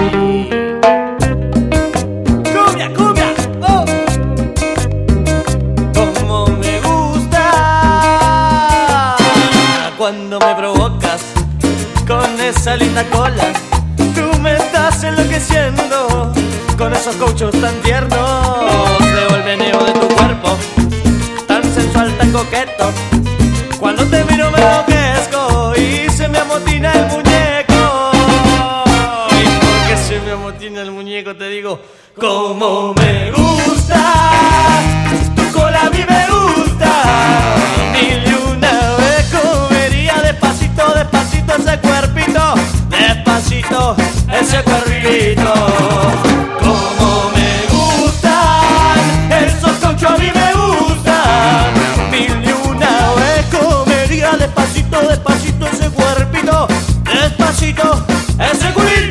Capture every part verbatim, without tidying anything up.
Cumbia, cumbia, oh. Como me gusta cuando me provocas con esa linda cola. Tú me estás enloqueciendo con esos cauchos tan tiernos. Veo el meneo de tu cuerpo, tan sensual, tan coqueto. Cuando te miro me enloquezco y se me amotina el muñeco. Y porque se me amotina el muñeco te digo, como me gusta, tu cola a mí me gusta. Mil y una vez comería despacito, despacito ese cuerpito, despacito ese cuerpito. Como me gustan esos cauchos, a mí me gustan. Mil y una vez comería despacito, despacito ese cuerpito, despacito ese culito.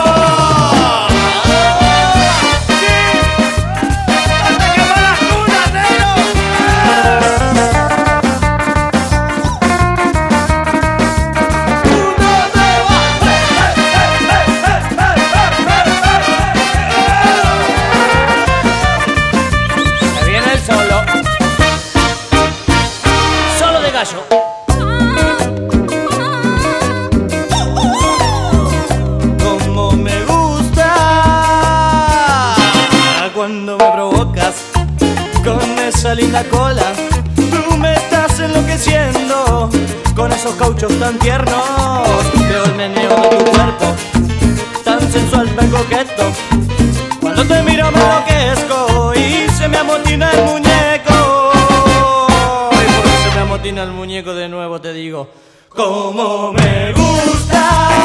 Como me gusta cuando me provocas con esa linda cola. Tú me estás enloqueciendo con esos cauchos tan tiernos. Veo el meneo de tu cuerpo, tan sensual, tan coqueto. Cuando te miro me enloquezco y se me amotina el muñeco. Y porque se me amotina el muñeco de nuevo te digo, como me gusta.